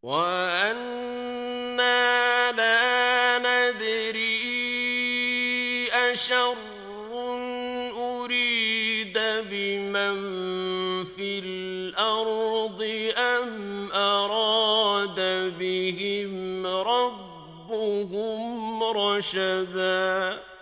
وَأَنَّا لَا نَدْرِي أَشَرٌّ أُرِيدَ بِمَن فِي الْأَرْضِ أَمْ أَرَادَ بِهِمْ رَبُّهُمْ رَشَدًا